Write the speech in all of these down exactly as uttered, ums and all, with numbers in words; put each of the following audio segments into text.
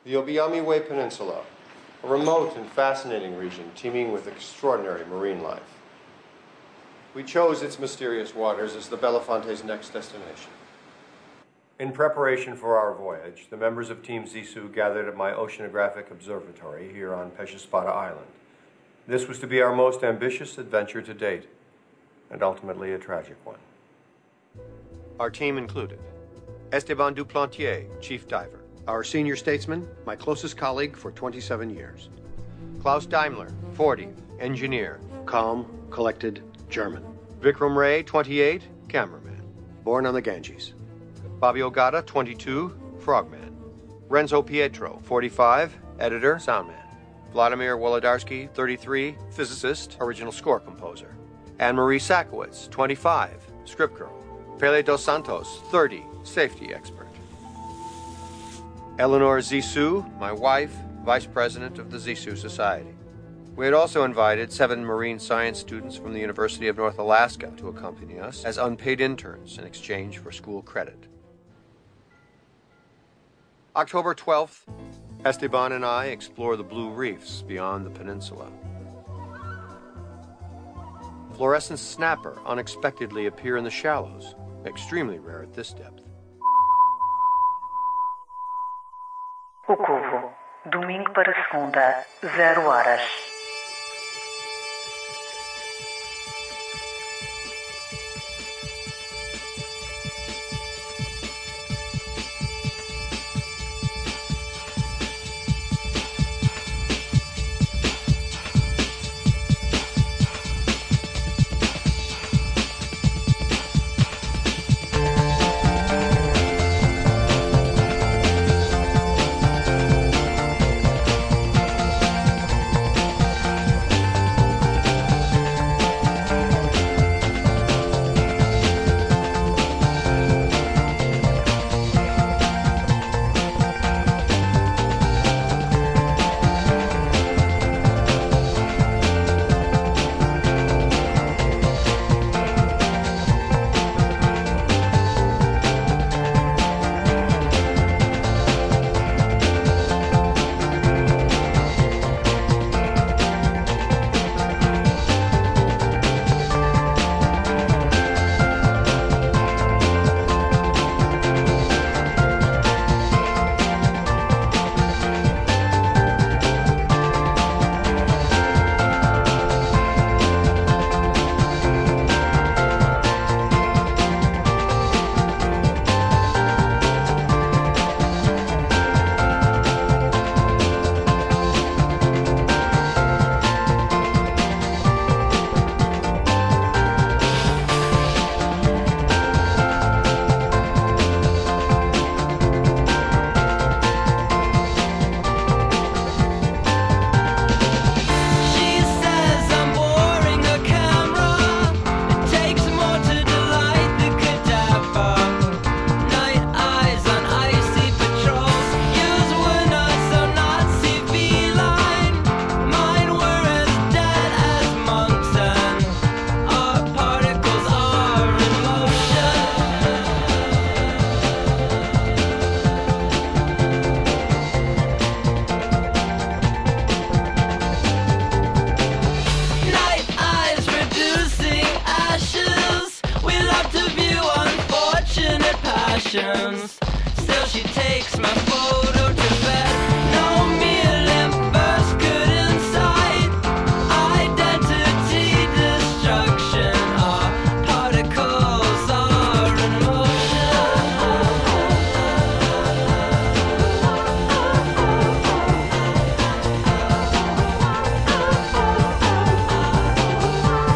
The Obiami-Way Peninsula, a remote and fascinating region teeming with extraordinary marine life. We chose its mysterious waters as the Belafonte's next destination. In preparation for our voyage, the members of Team Zissou gathered at my oceanographic observatory here on Pechespada Island. This was to be our most ambitious adventure to date, and ultimately a tragic one. Our team included Esteban Duplantier, chief diver, our senior statesman, my closest colleague for twenty-seven years. Klaus Daimler, forty, engineer, calm, collected, German. Vikram Ray, twenty-eight, cameraman, born on the Ganges. Bobby Ogata, twenty-two, frogman. Renzo Pietro, forty-five, editor, soundman. Vladimir Wolodarsky, thirty-three, physicist, original score composer. Anne-Marie Sakowitz, twenty-five, script girl. Pele dos Santos, thirty, safety expert. Eleanor Zissou, my wife, vice president of the Zissou Society. We had also invited seven marine science students from the University of North Alaska to accompany us as unpaid interns in exchange for school credit. October twelfth, Esteban and I explore the blue reefs beyond the peninsula. Fluorescent snapper unexpectedly appear in the shallows, extremely rare at this depth. O Covo, domingo para segunda, zero horas. Still she takes my photo to bed. No mere limp burst good inside. Identity destruction. Our particles are in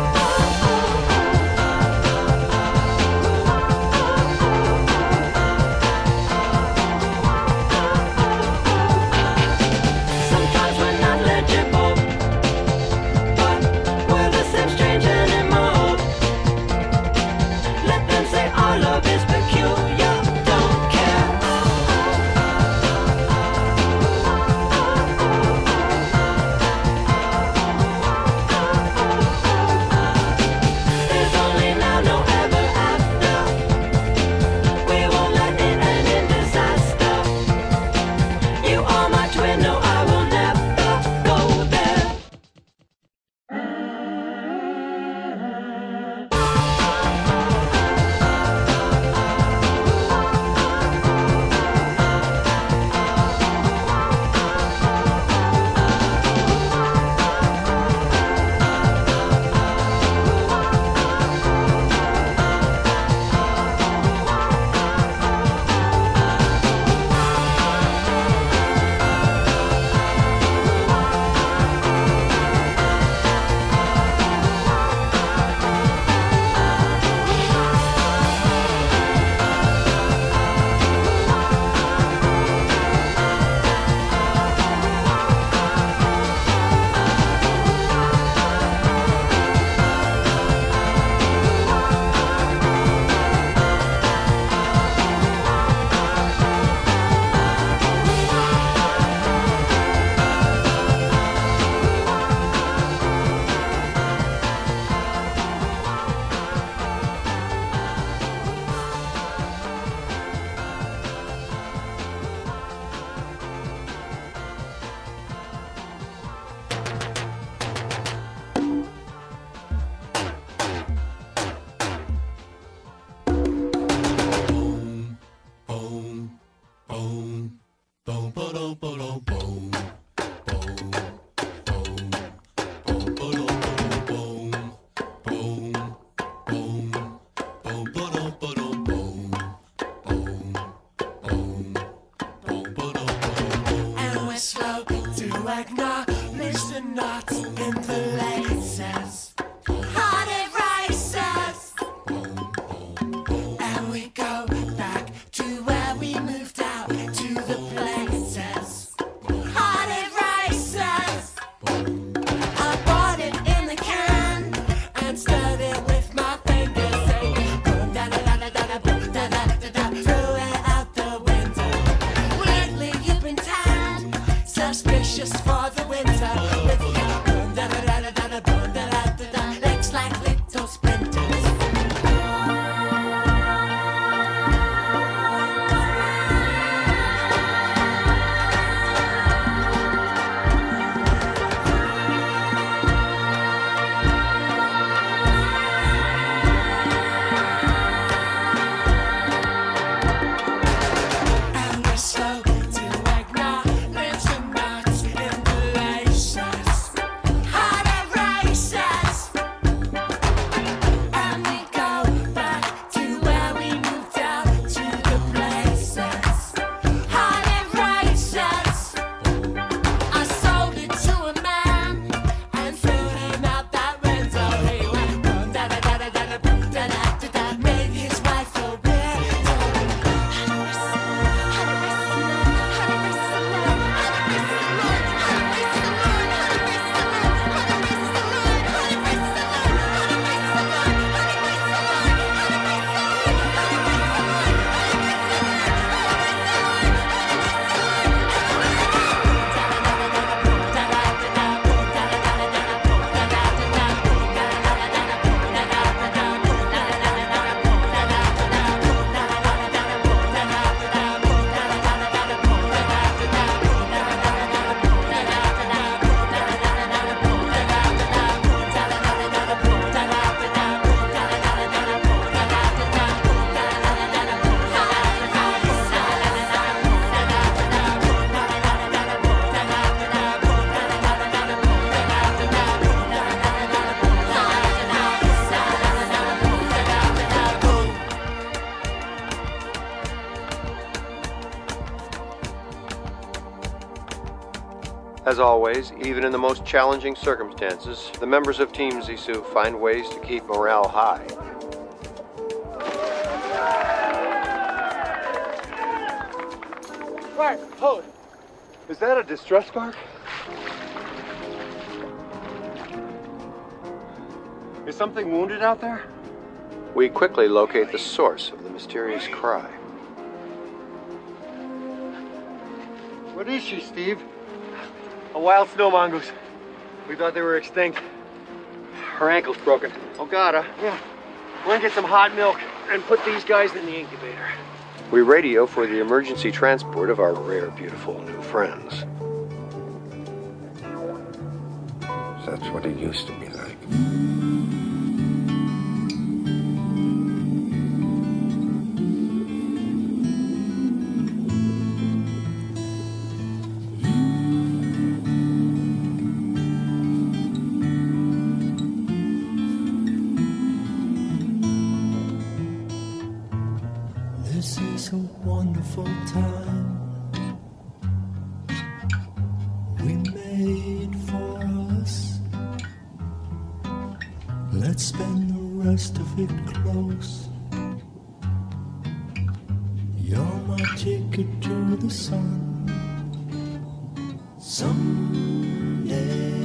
motion. And we're slow to acknowledge the knots in the laces. Hearted races. And we go back to where we moved out to the places. Hearted races. I bought it in the can and stirred it with my fingers. Saying, boom, da da da da da, boom, da da da da. Threw it out the window. Lately you've been tanned, suspicious for the winter. With your boom, da da da da da, boom, da da da da. Legs like little splinters. And we're slow to acknowledge the knots in the laces. Hearted races. And we go back to where we moved out to the places. Hearted races. I sold it to a man and threw him out that window. He went boom, da da da da da, boom, da da da da. Made his wife a As always, even in the most challenging circumstances, the members of Team Zissou find ways to keep morale high. Right, hold it. Is that a distress bark? Is something wounded out there? We quickly locate the source of the mysterious cry. What is she, Steve? A wild snow mongoose. We thought they were extinct. Her ankle's broken. Oh, gotta. Yeah. We're gonna get some hot milk and put these guys in the incubator. We radio for the emergency transport of our rare, beautiful new friends. That's what it used to be like. This is a wonderful time we made for us. Let's spend the rest of it close. You're my ticket to the sun. Someday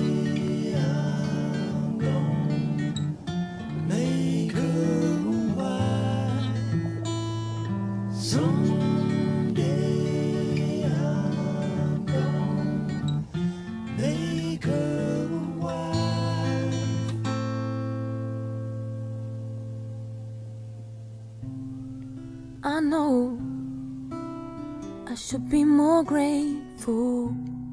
I'm gonna make her wife. Someday I'm gonna make her wife. I know I should be more grateful.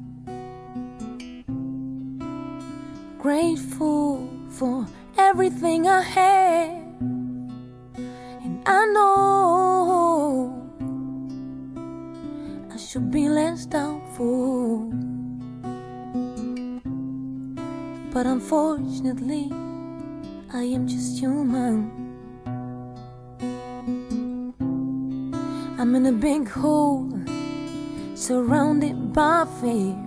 Grateful for everything I have. And I know I I should be less doubtful. But unfortunately, I am just human. I'm in a big hole, surrounded by fear.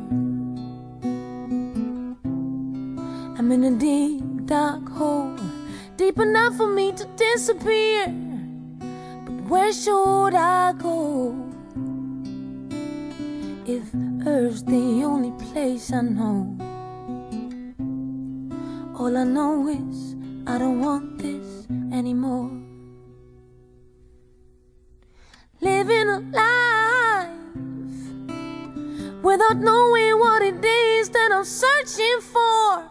I'm in a deep, dark hole, deep enough for me to disappear. But where should I go if Earth's the only place I know? All I know is I don't want this anymore. Living a life without knowing what it is that I'm searching for.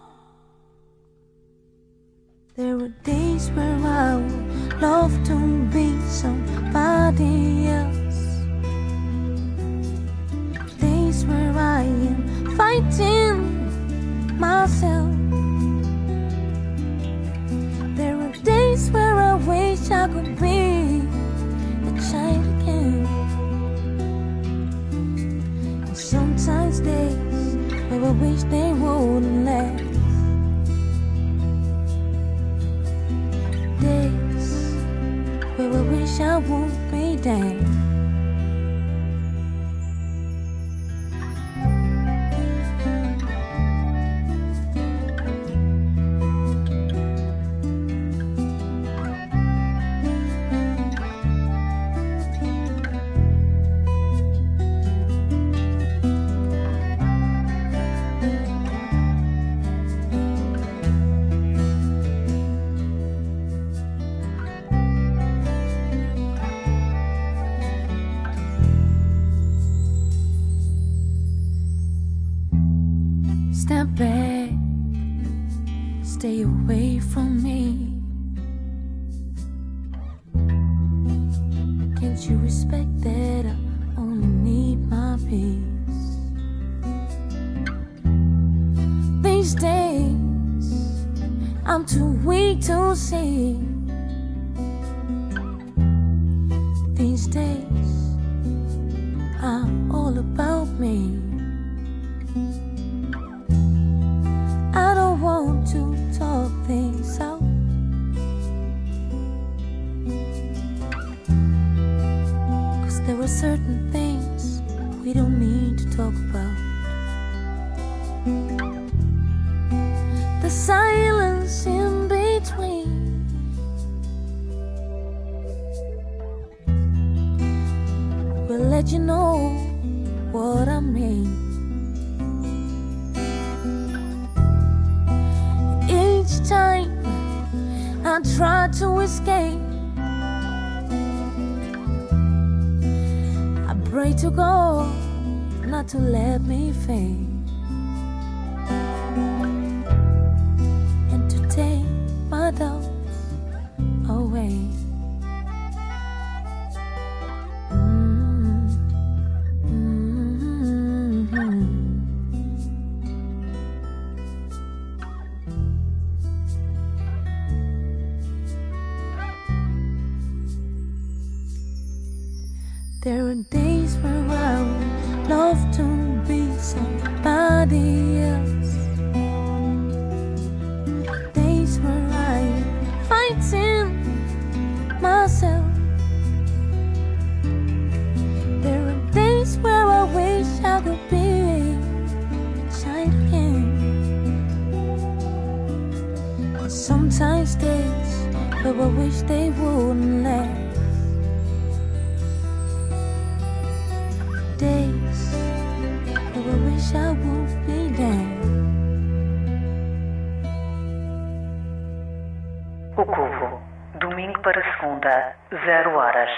There are days where I would love to be somebody else. Days where I am fighting myself. There are days where I wish I could be a child again. And sometimes days where I wish they wouldn't last. Days where I wish I would be dead. Step back, stay away from me. Can't you respect that I only need my peace? These days, I'm too weak to see. These days are all about me. I don't want to talk things out. Cause there are certain things we don't need to talk about. The silence in between will let you know what I mean. Each time I try to escape, I pray to God not to let me fade, and to take my doubts away. There are days where I would love to be somebody else. Days where I am fighting myself. There are days where I wish I could be a child again. And sometimes days where I wish they wouldn't last. Days where I wish I would be dead. O Cubo, domingo para segunda, zero horas.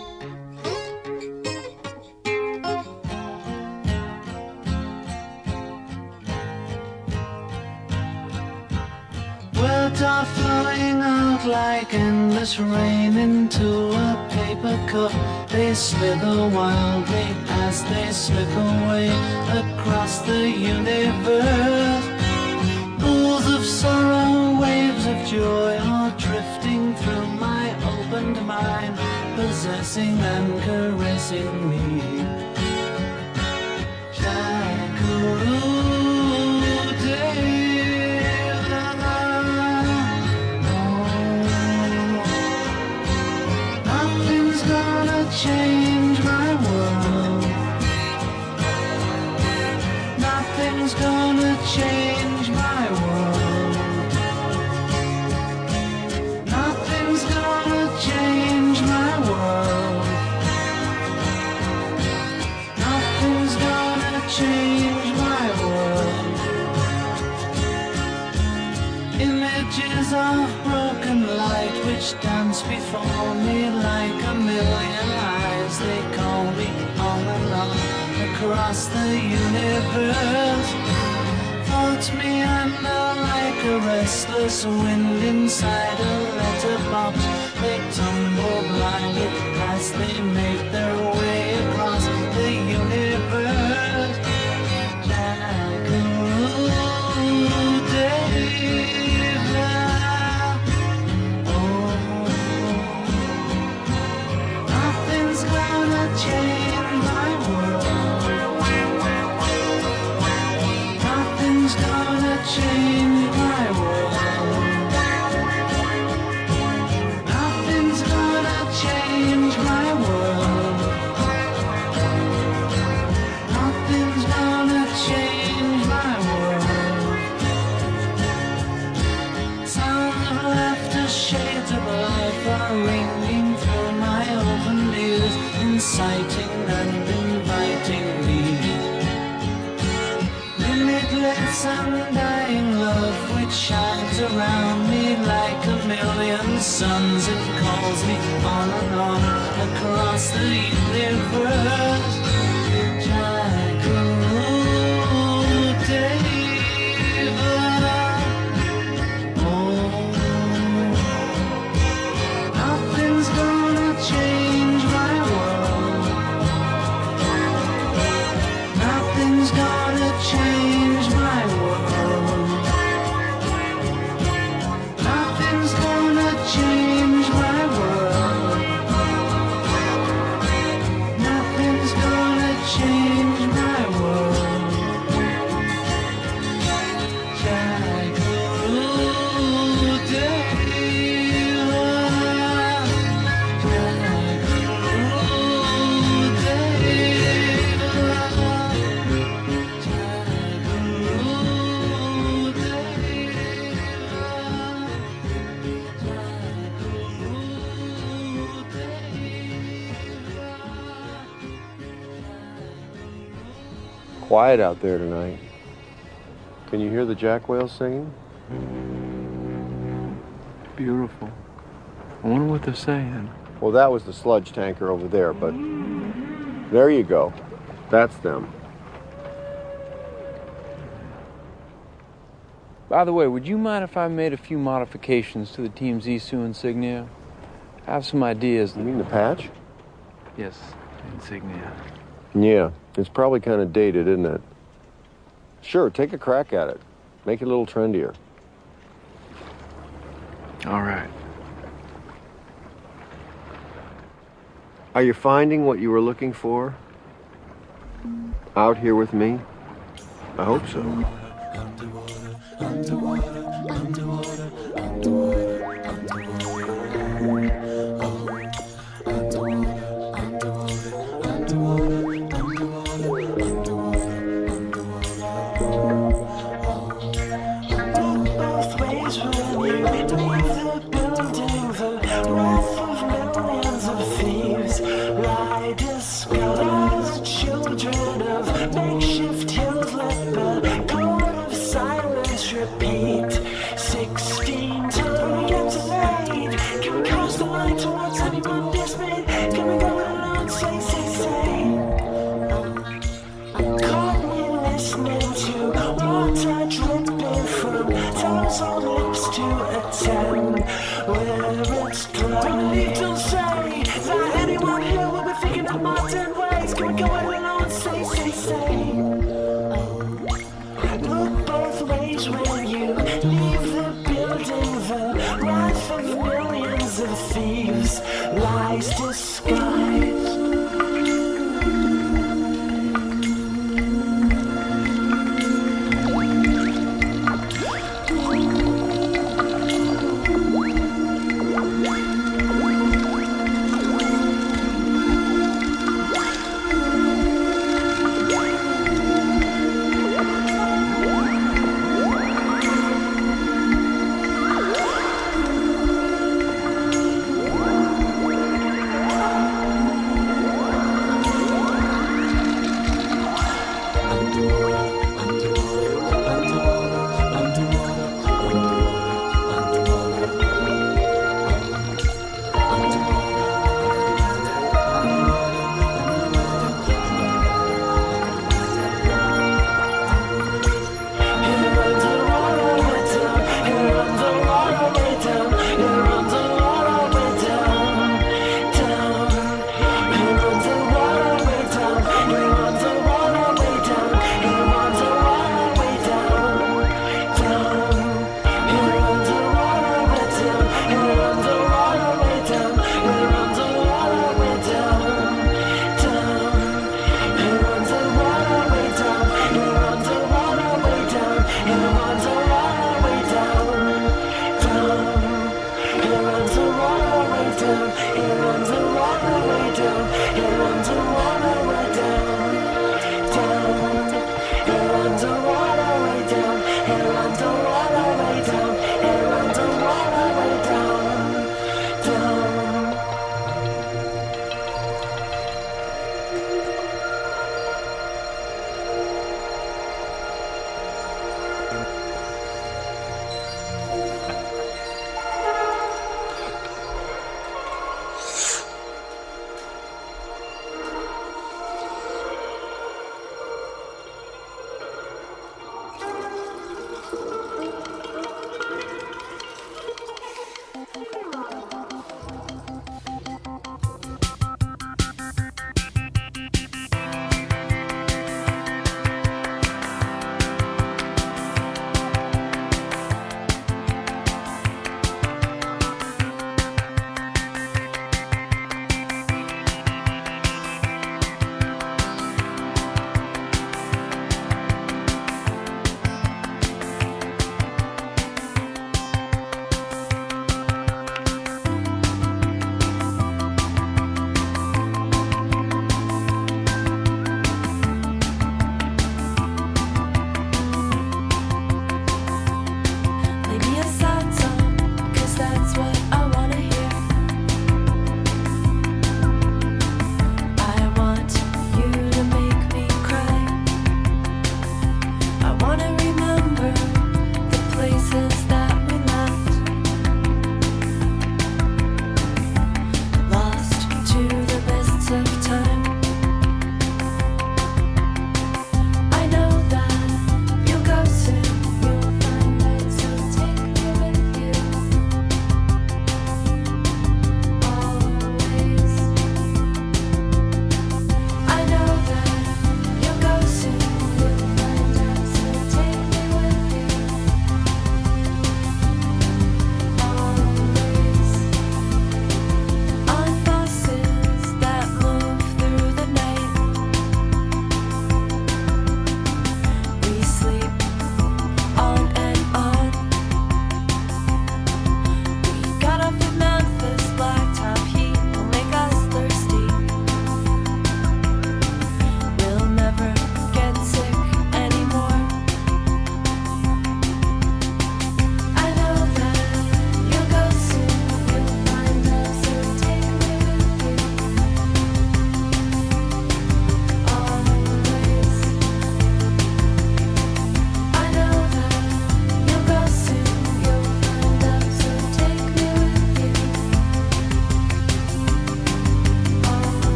Words are flowing out like endless rain into a paper cup. They slither wildly as they slip away across the universe. Pools of sorrow, waves of joy are drifting through my opened mind, possessing and caressing me. Nothing's gonna change my world. Nothing's gonna change my world. Nothing's gonna change my world. Nothing's gonna change my world. Images of broken light which dance before me like a million eyes. They call me on and on across the universe. Float me under like a restless wind inside a letterbox. They tumble blindly as they make their way across the universe. Jackaroo David. Oh, nothing's gonna change my world. Nothing's gonna change my world. Nothing's gonna change my world. Nothing's gonna change my world. Sounds of laughter, shades of life are ringing through my open ears, inciting and inviting me. Limitless undying love which shines around me like a million suns. It calls me on and on across the universe. Jackaroo David. Oh, nothing's gonna change my world. Nothing's gonna change my world. Nothing's gonna change my world. Nothing's gonna change my world. Jackaroo David. Jackaroo David. Quiet out there tonight. Can you hear the jack whales singing? Beautiful. I wonder what they're saying. Well, that was the sludge tanker over there, but there you go. That's them. By the way, would you mind if I made a few modifications to the Team Zissou insignia? I have some ideas. You mean the patch? Yes, insignia. Yeah, it's probably kind of dated, isn't it? Sure, take a crack at it. Make it a little trendier. All right. Are you finding what you were looking for? Out here with me? I hope so. Lies to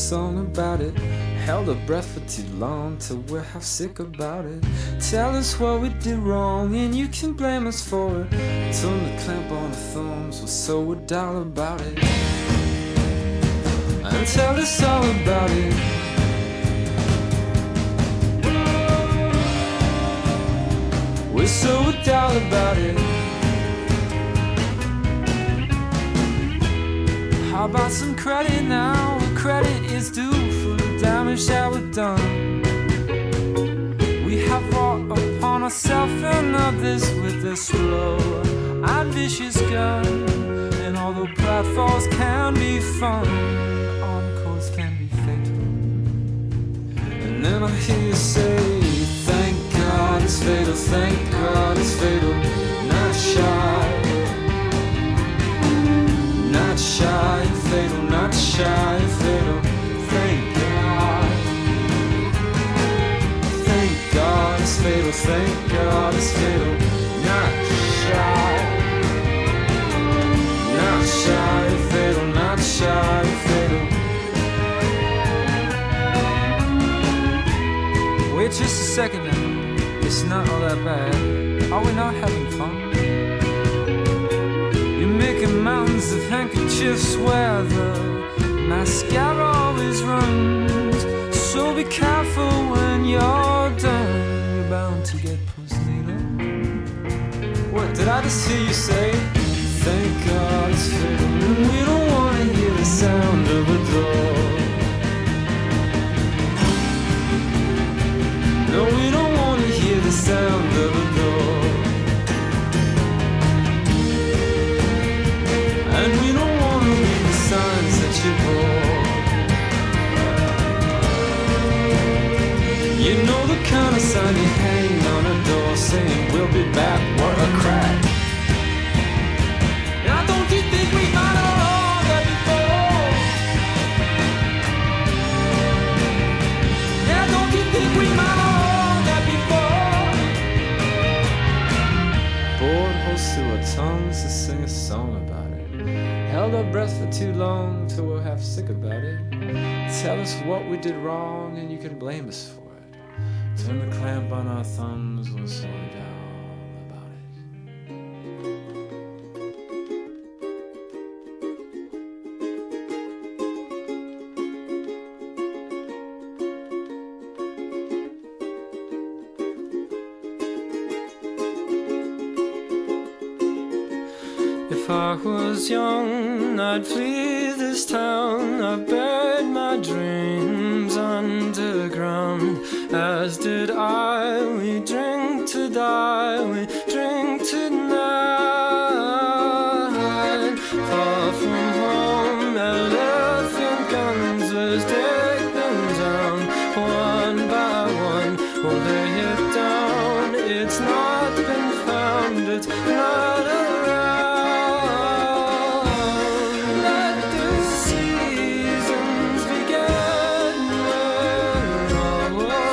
song about it. Held our breath for too long till we're half sick about it. Tell us what we did wrong and you can blame us for it. Turn the clamp on our thumbs, we're so dull about it. And tell us all about it. We're so dull about it. How about some credit now? What credit is due for the damage that we've done? We have brought upon ourselves and others with a slow and vicious gun. And although platforms can be fun, encores can be fatal. And then I hear you say, thank God it's fatal, thank God it's fatal. Not shy, not shy, fatal, not shy, fatal. Thank God, thank God it's fatal, thank God it's fatal. Not shy, not shy, fatal, not shy, fatal. Wait just a second now, it's not all that bad. Are we not having fun? You're making mountains of handkerchiefs where the mascara always runs. So be careful when you're done, you're bound to get postnatal. What did I just hear you say? Thank God it's fatal. And we don't want to hear the sound of a door. No, we don't want to hear the sound of a door. And we don't want to read the signs that you bore. You know the kind of sign you hang on a door saying we'll be back, what a crack. Now don't you think we might have all that before? Now don't you think we might have all that before? Bored holes through our tongues to sing a song about it. Held our breath for too long till we're half sick about it. Tell us what we did wrong and you can blame us for it. Turn the clamp on our thumbs, we'll sort it out about it. If I was young, I'd flee this town. I've buried my dreams underground. As did I, we drink to die, we drink tonight. Far from home, elephant guns will take them down. One by one, we'll lay it down. It's not been found, it's not around.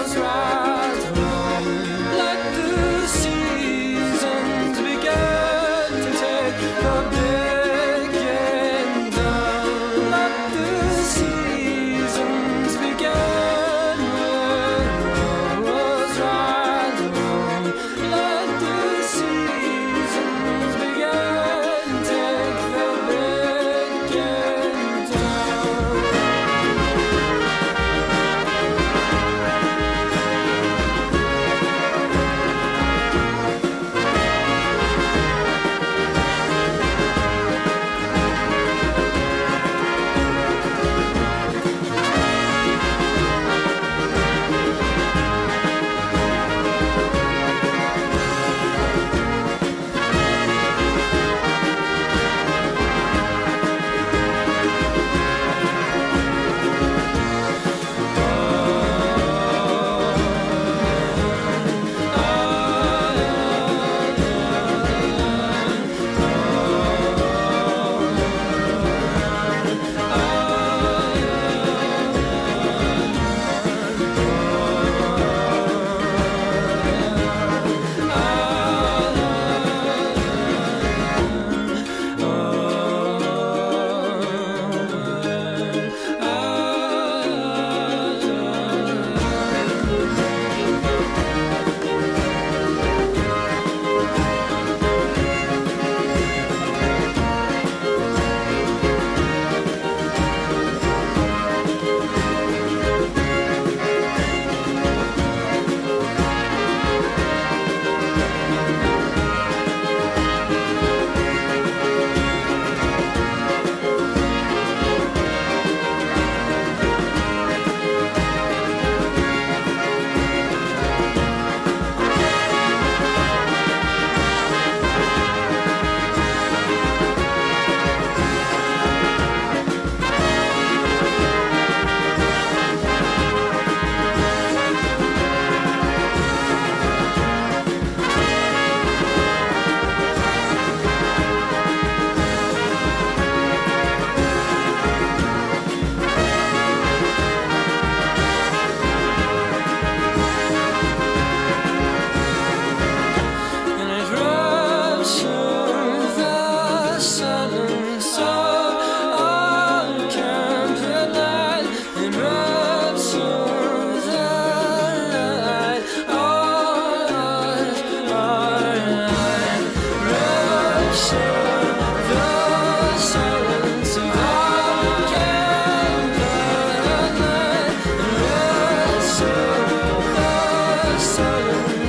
Let the seasons begin.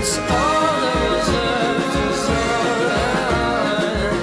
once all that was left was alright.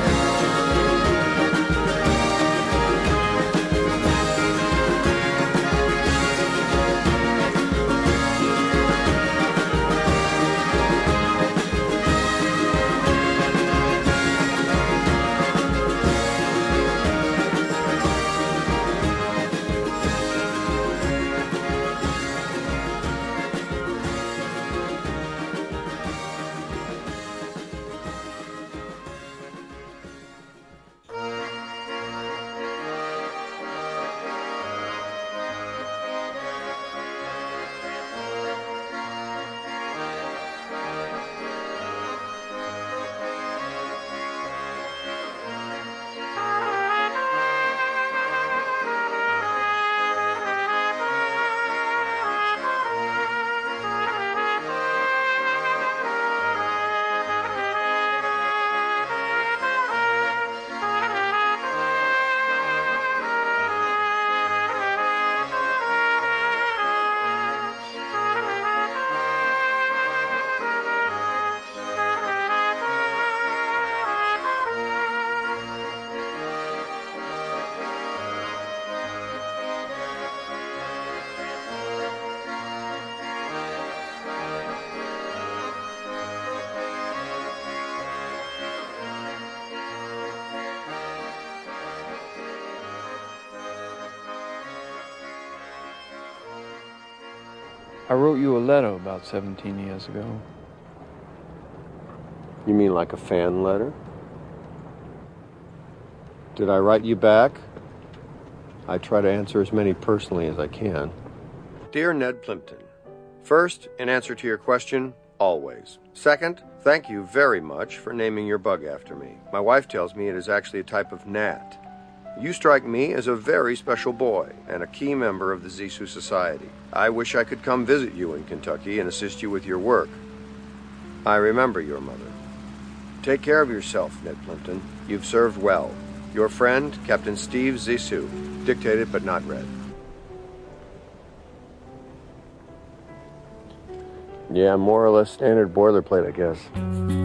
I wrote you a letter about seventeen years ago. You mean like a fan letter? Did I write you back? I try to answer as many personally as I can. Dear Ned Plimpton, first, in answer to your question, always. Second, thank you very much for naming your bug after me. My wife tells me it is actually a type of gnat. You strike me as a very special boy and a key member of the Zissou Society. I wish I could come visit you in Kentucky and assist you with your work. I remember your mother. Take care of yourself, Ned Plimpton. You've served well. Your friend, Captain Steve Zissou. Dictated but not read. Yeah, more or less standard boilerplate, I guess.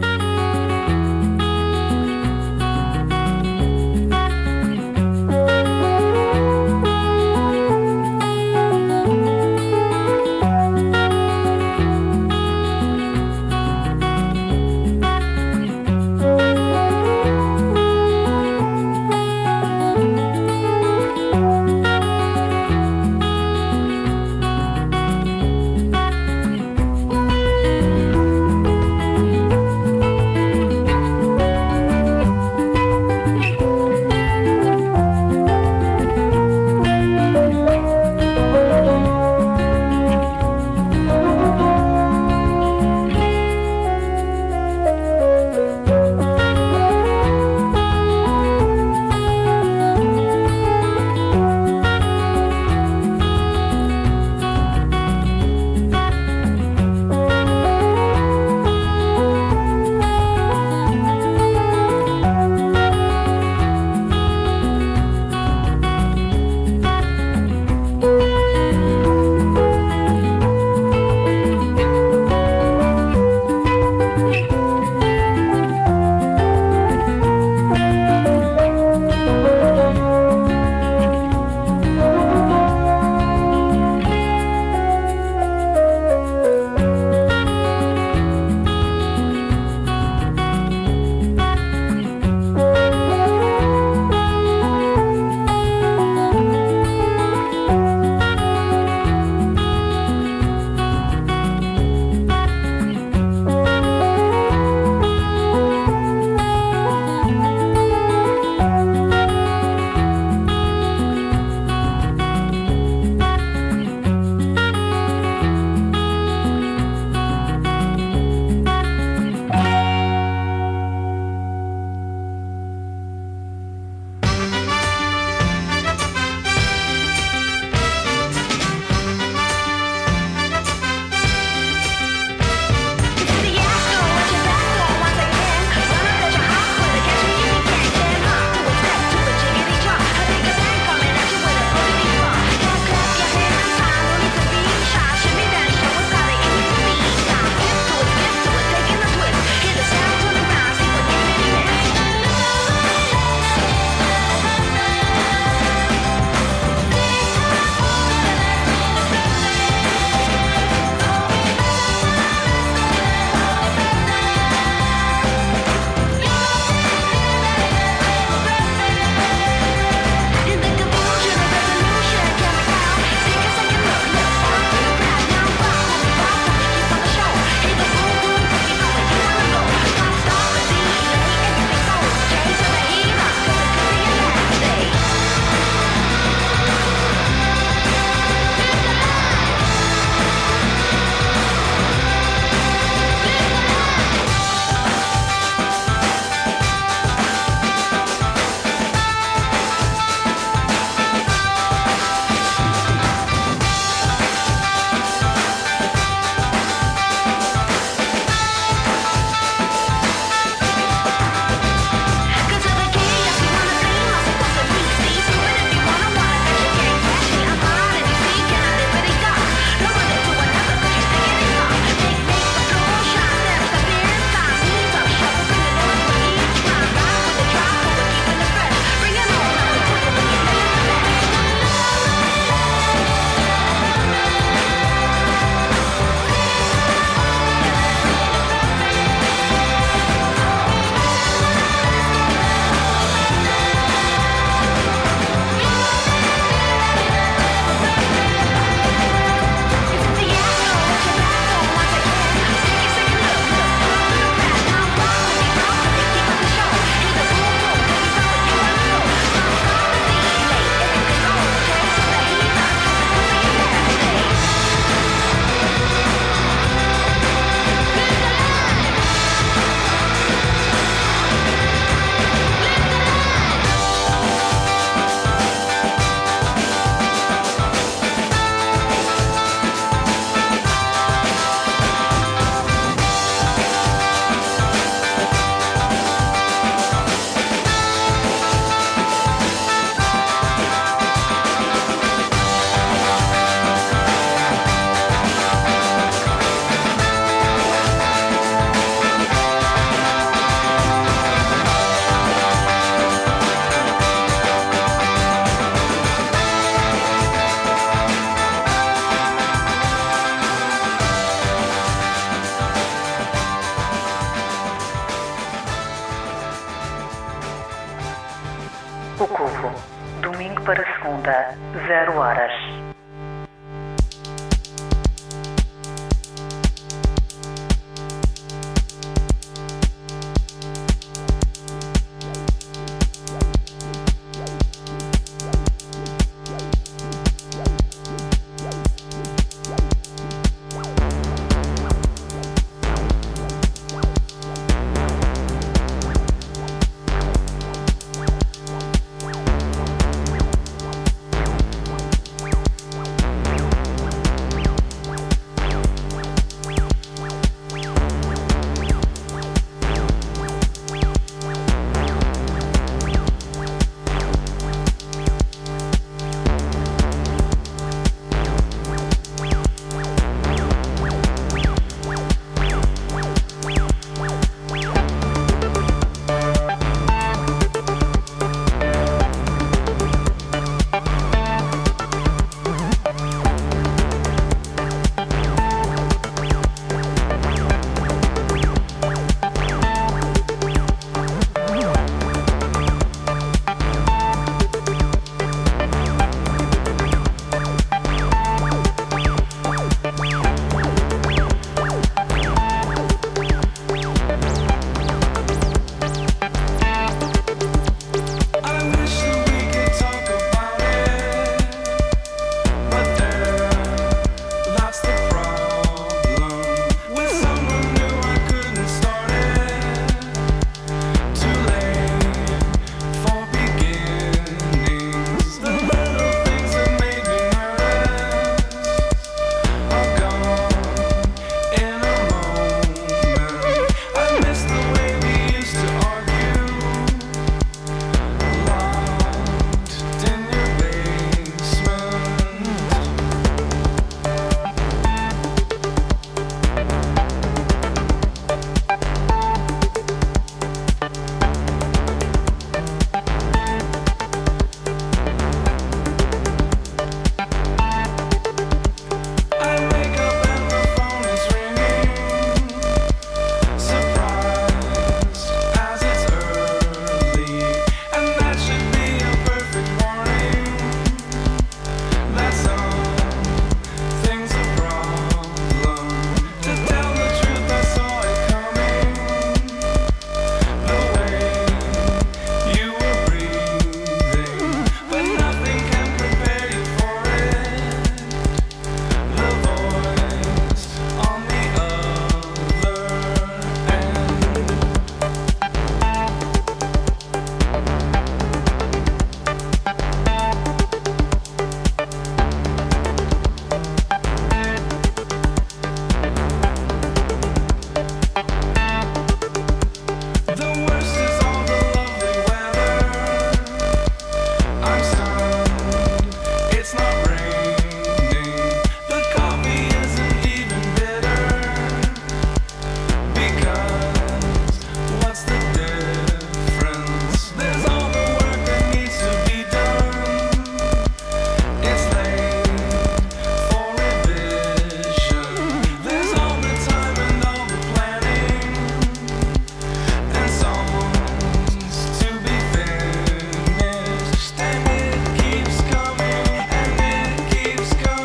Chicago, domingo para segunda, zero horas.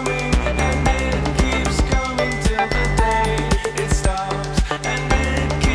It stops and then it keeps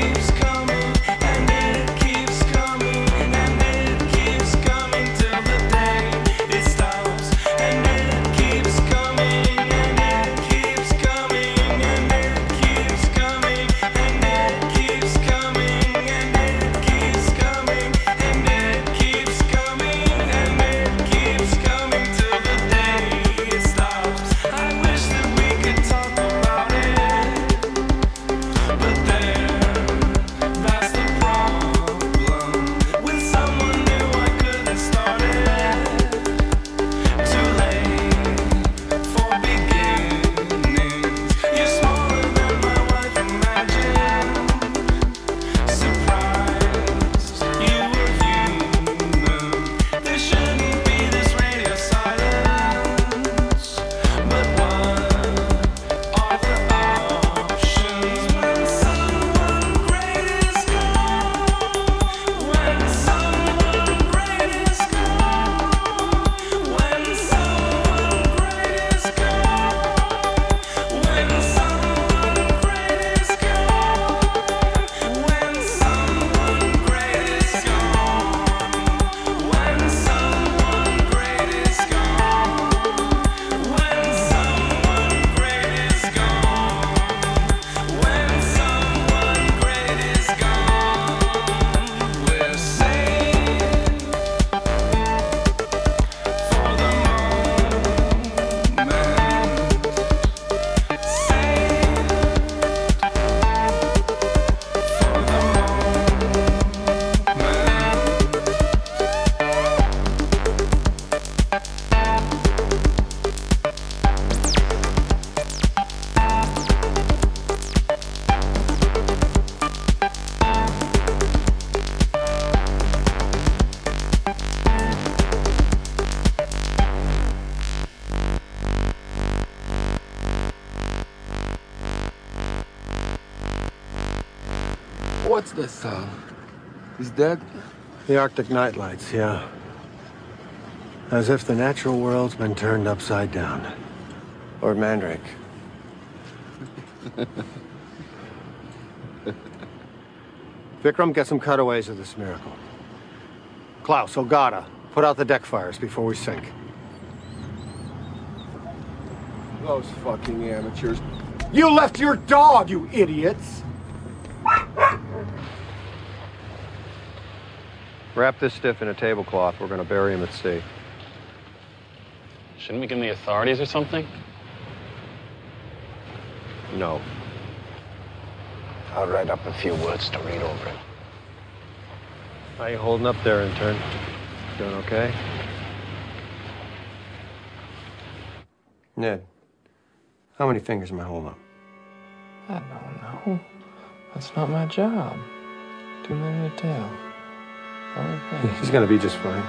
What's this song? He's dead? The Arctic Night Lights, yeah. As if the natural world's been turned upside down. Lord Mandrake. Vikram, get some cutaways of this miracle. Klaus, Ogata, put out the deck fires before we sink. Those fucking amateurs. You left your dog, you idiots! Wrap this stiff in a tablecloth. We're gonna bury him at sea. Shouldn't we give him the authorities or something? No. I'll write up a few words to read over him. How you holding up there, intern? Doing okay? Ned, how many fingers am I holding up? I don't know. That's not my job. Too many to tell. Okay. He's gonna be just fine.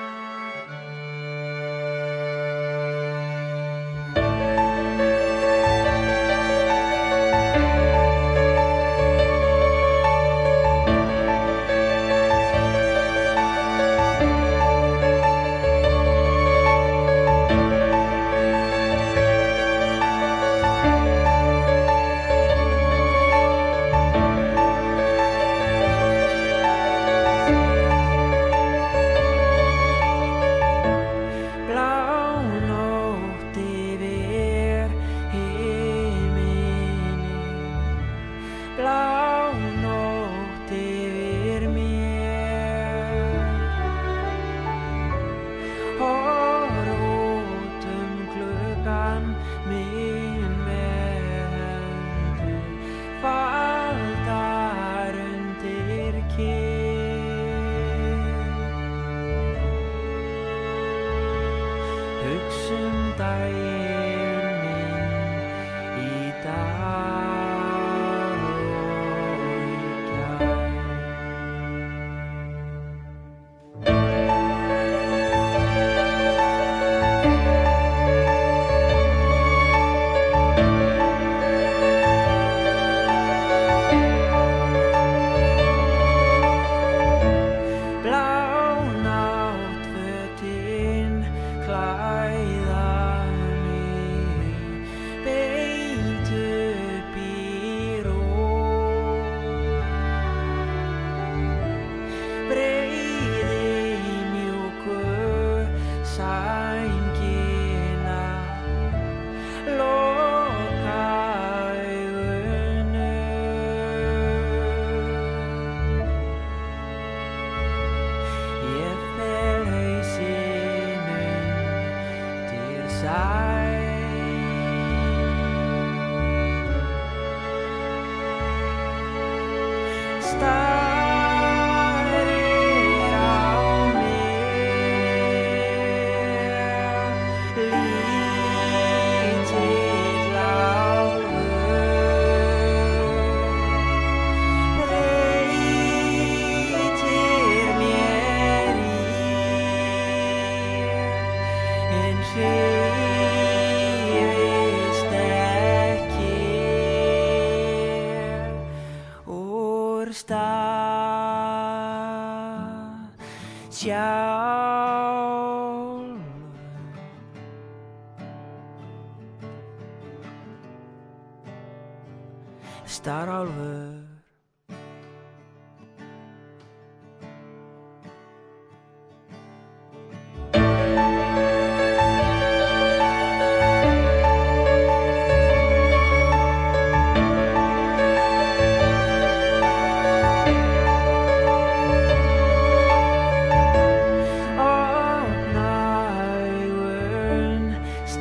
Starálfur.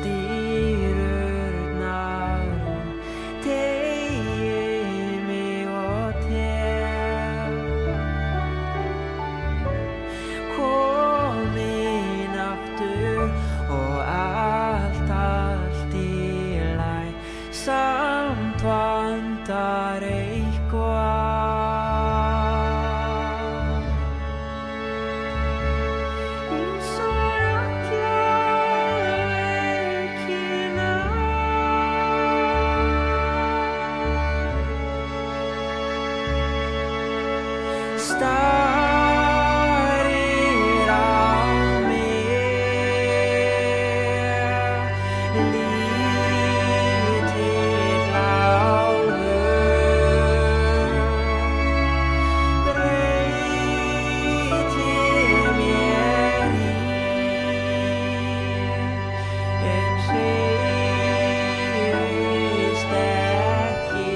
Styrurnar, tegir mig started on me. Lead it louder. Reitiem ieri. Et seis daqui.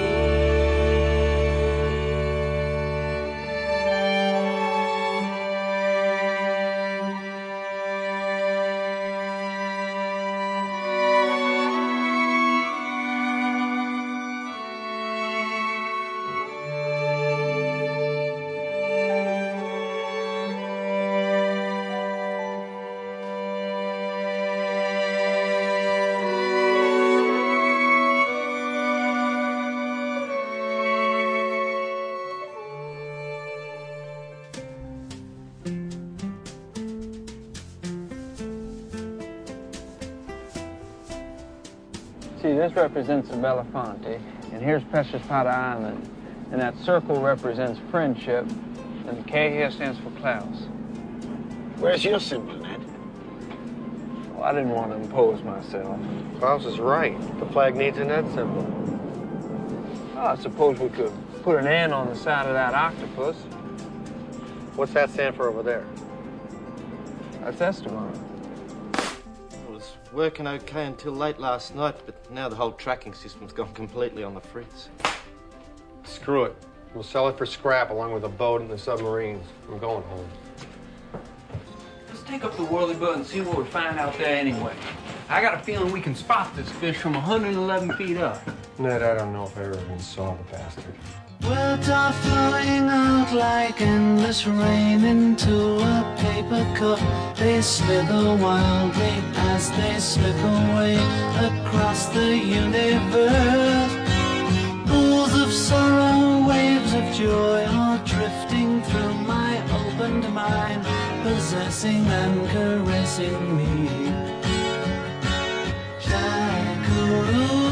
See, this represents the Belafonte, and here's Pescespada Island, and that circle represents friendship, and the K here stands for Klaus. Where's your symbol, Ned? Well, I didn't want to impose myself. Klaus is right. The flag needs an Ned symbol. Well, I suppose we could put an N on the side of that octopus. What's that stand for over there? That's Esteban. It was working okay until late last night, but now the whole tracking system's gone completely on the fritz. Screw it. We'll sell it for scrap along with the boat and the submarines. I'm going home. Let's take up the whirlybird and see what we find out there anyway. I got a feeling we can spot this fish from one hundred eleven feet up. Ned, I don't know if I ever even saw the bastard. Words are flowing out like endless rain into a paper cup. They slither wildly as they slip away across the universe. Pools of sorrow, waves of joy are drifting through my opened mind, possessing and caressing me. Shakaroo.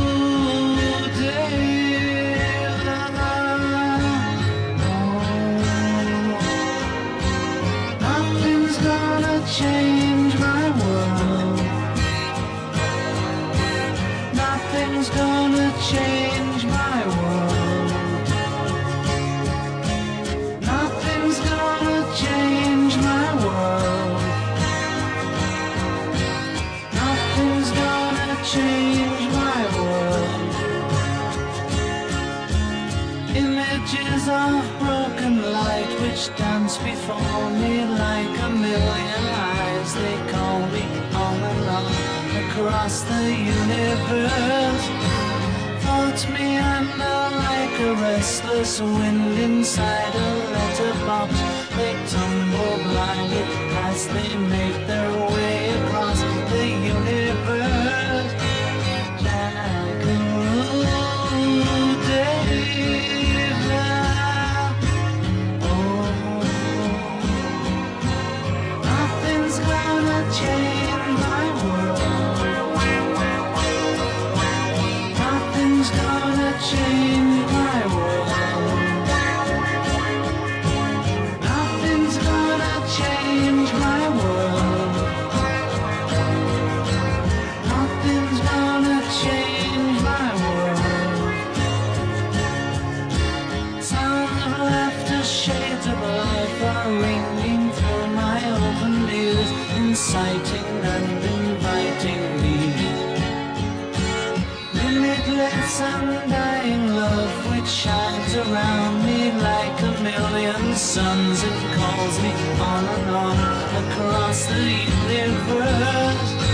Change my world. Nothing's gonna change my world. Nothing's gonna change my world. Nothing's gonna change my world. Images of broken light which dance before me like a million eyes. They call me on and on across the universe. Floats me under like a restless wind inside a letterbox. They tumble blindly as they make their way across the universe. Jackaroo David. Nothing's gonna change my world. Nothing's gonna change my world. Nothing's gonna change my world. Nothing's gonna change my world. Sounds of laughter, shades of life are ringing through my open ears, inciting and inviting me. Limitless undying love which shines around me like a million suns. It calls me on and on across the universe.